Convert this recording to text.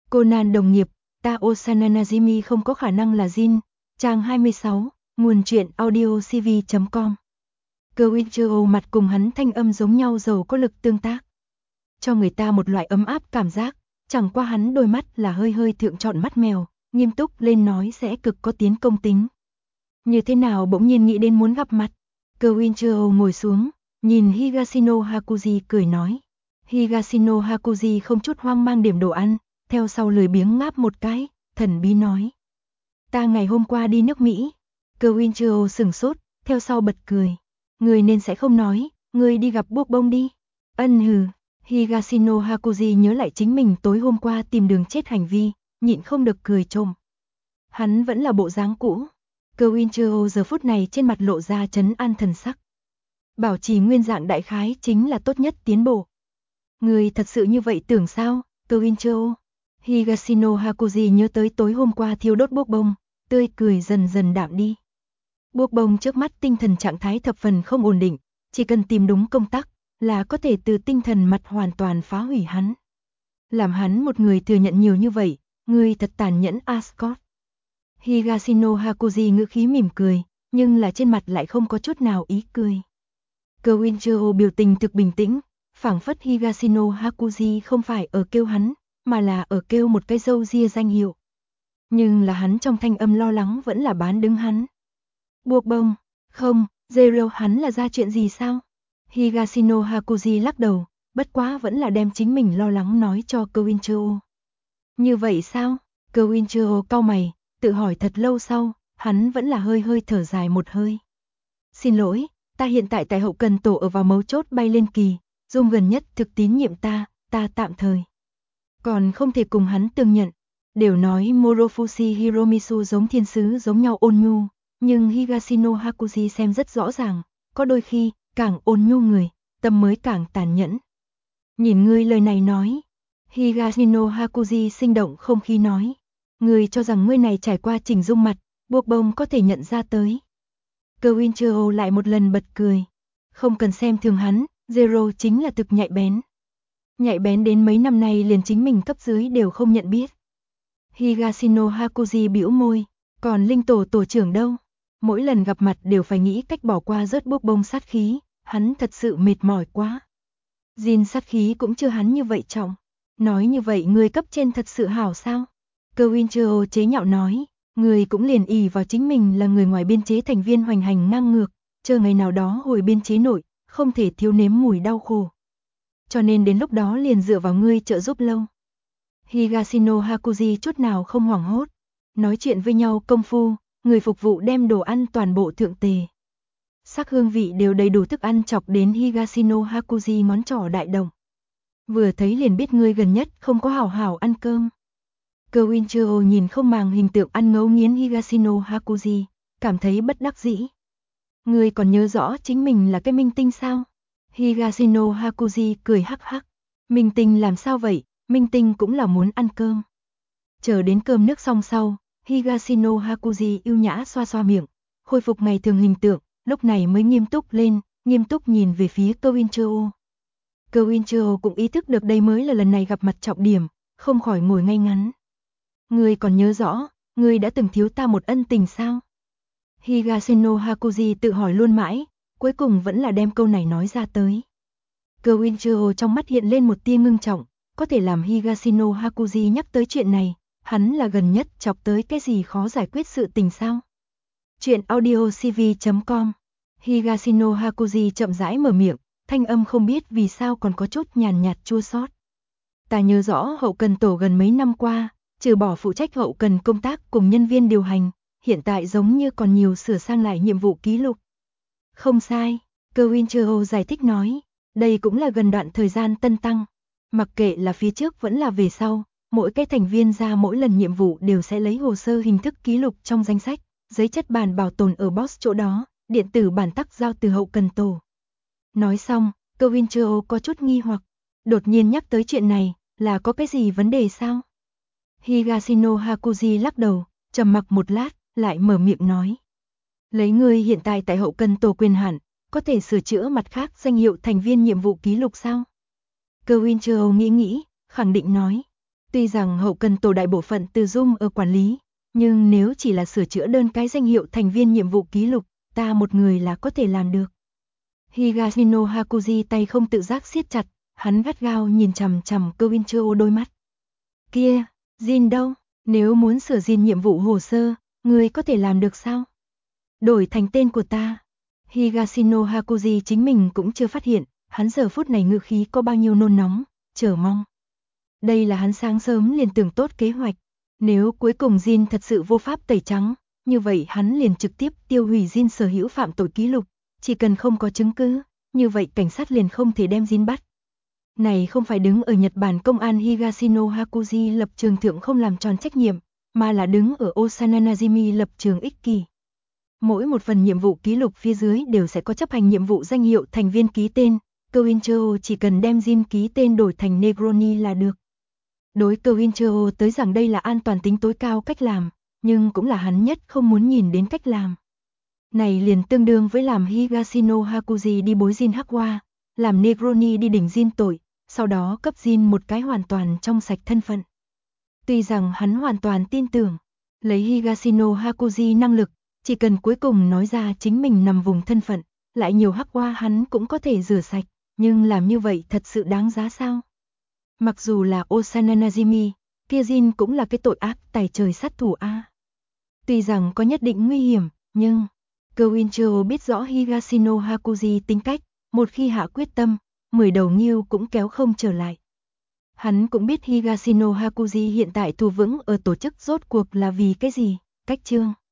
Conan đồng nghiệp, Tao Sananajimi không có khả năng là Jin. Trang 26, nguồn truyện audiocv.com. Koichiro mặt cùng hắn thanh âm giống nhau giàu có lực tương tác. Cho người ta một loại ấm áp cảm giác, chẳng qua hắn đôi mắt là hơi hơi thượng trọn mắt mèo, nghiêm túc lên nói sẽ cực có tiến công tính. Như thế nào bỗng nhiên nghĩ đến muốn gặp mặt. Koichiro ngồi xuống, nhìn Higashino Hakuji cười nói. Higashino Hakuji không chút hoang mang điểm đồ ăn, theo sau lười biếng ngáp một cái, thần bí nói. Ta ngày hôm qua đi nước Mỹ. Koichiro sửng sốt, theo sau bật cười. Người nên sẽ không nói, người đi gặp Buộc Bông đi. Ân hừ. Higashino Hakuji nhớ lại chính mình tối hôm qua tìm đường chết hành vi, nhịn không được cười trộm. Hắn vẫn là bộ dáng cũ. Koichiro giờ phút này trên mặt lộ ra trấn an thần sắc. Bảo trì nguyên dạng đại khái chính là tốt nhất tiến bộ. Người thật sự như vậy tưởng sao, Koichiro? Higashino Hakuji nhớ tới tối hôm qua thiêu đốt Buộc Bông, tươi cười dần dần đạm đi. Buộc Bông trước mắt tinh thần trạng thái thập phần không ổn định, chỉ cần tìm đúng công tắc là có thể từ tinh thần mặt hoàn toàn phá hủy hắn. Làm hắn một người thừa nhận nhiều như vậy, người thật tàn nhẫn Ascot. Higashino Hakuji ngữ khí mỉm cười, nhưng là trên mặt lại không có chút nào ý cười. Koichiro biểu tình thực bình tĩnh, phảng phất Higashino Hakuji không phải ở kêu hắn, mà là ở kêu một cái dâu ria danh hiệu. Nhưng là hắn trong thanh âm lo lắng vẫn là bán đứng hắn. Buộc Bông, không, Zero hắn là ra chuyện gì sao? Higashino Hakuji lắc đầu, bất quá vẫn là đem chính mình lo lắng nói cho Koichiro. Như vậy sao? Koichiro cau mày, tự hỏi thật lâu sau, hắn vẫn là hơi hơi thở dài một hơi. Xin lỗi, ta hiện tại hậu cần tổ ở vào mấu chốt bay lên kỳ, Dung gần nhất thực tín nhiệm ta tạm thời. Còn không thể cùng hắn tương nhận. Đều nói Morofushi Hiromitsu giống thiên sứ giống nhau ôn nhu, nhưng Higashino Hakuji xem rất rõ ràng, có đôi khi, càng ôn nhu người, tâm mới càng tàn nhẫn. Nhìn ngươi lời này nói. Higashino Hakuji sinh động không khí nói. Ngươi cho rằng ngươi này trải qua chỉnh dung mặt, Buộc Bông có thể nhận ra tới. Koichiro lại một lần bật cười. Không cần xem thường hắn, Zero chính là thực nhạy bén. Nhạy bén đến mấy năm nay liền chính mình cấp dưới đều không nhận biết. Higashino Hakuji bĩu môi, còn linh tổ tổ trưởng đâu? Mỗi lần gặp mặt đều phải nghĩ cách bỏ qua rớt Buộc Bông sát khí, hắn thật sự mệt mỏi quá. Jin sát khí cũng chưa hắn như vậy trọng. Nói như vậy người cấp trên thật sự hảo sao? Koichiro chế nhạo nói, người cũng liền ỷ vào chính mình là người ngoài biên chế thành viên hoành hành ngang ngược, chờ ngày nào đó hồi biên chế nội, không thể thiếu nếm mùi đau khổ. Cho nên đến lúc đó liền dựa vào ngươi trợ giúp lâu. Higashino Hakuji chút nào không hoảng hốt. Nói chuyện với nhau công phu, người phục vụ đem đồ ăn toàn bộ thượng tề. Sắc hương vị đều đầy đủ thức ăn chọc đến Higashino Hakuji ngón trỏ đại động. Vừa thấy liền biết ngươi gần nhất không có hảo hảo ăn cơm. Koichiro nhìn không màng hình tượng ăn ngấu nghiến Higashino Hakuji, cảm thấy bất đắc dĩ. Ngươi còn nhớ rõ chính mình là cái minh tinh sao? Higashino Hakuji cười hắc hắc. Minh tinh làm sao vậy? Minh tinh cũng là muốn ăn cơm. Chờ đến cơm nước xong sau, Higashino Hakuji ưu nhã xoa xoa miệng, khôi phục ngày thường hình tượng, lúc này mới nghiêm túc lên, nghiêm túc nhìn về phía Koichiro. Koichiro cũng ý thức được đây mới là lần này gặp mặt trọng điểm, không khỏi ngồi ngay ngắn. Ngươi còn nhớ rõ, ngươi đã từng thiếu ta một ân tình sao? Higashino Hakuji tự hỏi luôn mãi, cuối cùng vẫn là đem câu này nói ra tới. Koichiro trong mắt hiện lên một tia ngưng trọng, có thể làm Higashino Hakuji nhắc tới chuyện này, hắn là gần nhất chọc tới cái gì khó giải quyết sự tình sao? Chuyện audiocv.com. Higashino Hakuji chậm rãi mở miệng, thanh âm không biết vì sao còn có chút nhàn nhạt chua xót. Ta nhớ rõ hậu cần tổ gần mấy năm qua, trừ bỏ phụ trách hậu cần công tác cùng nhân viên điều hành, hiện tại giống như còn nhiều sửa sang lại nhiệm vụ ký lục. Không sai, Koichiro giải thích nói, đây cũng là gần đoạn thời gian tân tăng. Mặc kệ là phía trước vẫn là về sau, mỗi cái thành viên ra mỗi lần nhiệm vụ đều sẽ lấy hồ sơ hình thức ký lục trong danh sách, giấy chất bản bảo tồn ở boss chỗ đó, điện tử bản tắc giao từ hậu cần tổ. Nói xong, Koichiro có chút nghi hoặc, đột nhiên nhắc tới chuyện này, là có cái gì vấn đề sao? Higashino Hakuji lắc đầu, trầm mặc một lát, lại mở miệng nói. Lấy ngươi hiện tại hậu cần tổ quyền hạn, có thể sửa chữa mặt khác danh hiệu thành viên nhiệm vụ ký lục sao? Koichiro nghĩ, khẳng định nói. Tuy rằng hậu cần tổ đại bộ phận từ Zoom ở quản lý, nhưng nếu chỉ là sửa chữa đơn cái danh hiệu thành viên nhiệm vụ ký lục, ta một người là có thể làm được. Higashino Hakuji tay không tự giác siết chặt, hắn gắt gao nhìn chằm chằm Kouichiro đôi mắt. Kia, Jin đâu? Nếu muốn sửa Jin nhiệm vụ hồ sơ, người có thể làm được sao? Đổi thành tên của ta. Higashino Hakuji chính mình cũng chưa phát hiện, hắn giờ phút này ngữ khí có bao nhiêu nôn nóng, chờ mong. Đây là hắn sáng sớm liền tưởng tốt kế hoạch. Nếu cuối cùng Jin thật sự vô pháp tẩy trắng, như vậy hắn liền trực tiếp tiêu hủy Jin sở hữu phạm tội ký lục. Chỉ cần không có chứng cứ, như vậy cảnh sát liền không thể đem Jin bắt. Này không phải đứng ở Nhật Bản công an Higashino Hakuji lập trường thượng không làm tròn trách nhiệm, mà là đứng ở Osana Najimi lập trường ích kỷ. Mỗi một phần nhiệm vụ ký lục phía dưới đều sẽ có chấp hành nhiệm vụ danh hiệu thành viên ký tên, Kouichiro chỉ cần đem Jin ký tên đổi thành Negroni là được. Đối Kouichiro tới rằng đây là an toàn tính tối cao cách làm, nhưng cũng là hắn nhất không muốn nhìn đến cách làm. Này liền tương đương với làm Higashino Hakuji đi bối Jin hắc hoa, làm Negroni đi đỉnh Jin tội, sau đó cấp Jin một cái hoàn toàn trong sạch thân phận. Tuy rằng hắn hoàn toàn tin tưởng, lấy Higashino Hakuji năng lực, chỉ cần cuối cùng nói ra chính mình nằm vùng thân phận, lại nhiều hắc hoa hắn cũng có thể rửa sạch, nhưng làm như vậy thật sự đáng giá sao? Mặc dù là Osana Najimi, kia Jin cũng là cái tội ác tày trời sát thủ a. Tuy rằng có nhất định nguy hiểm, nhưng Kouichiro biết rõ Higashino Hakuji tính cách, một khi hạ quyết tâm, 10 đầu nghiêu cũng kéo không trở lại. Hắn cũng biết Higashino Hakuji hiện tại thù vững ở tổ chức rốt cuộc là vì cái gì, cách chương.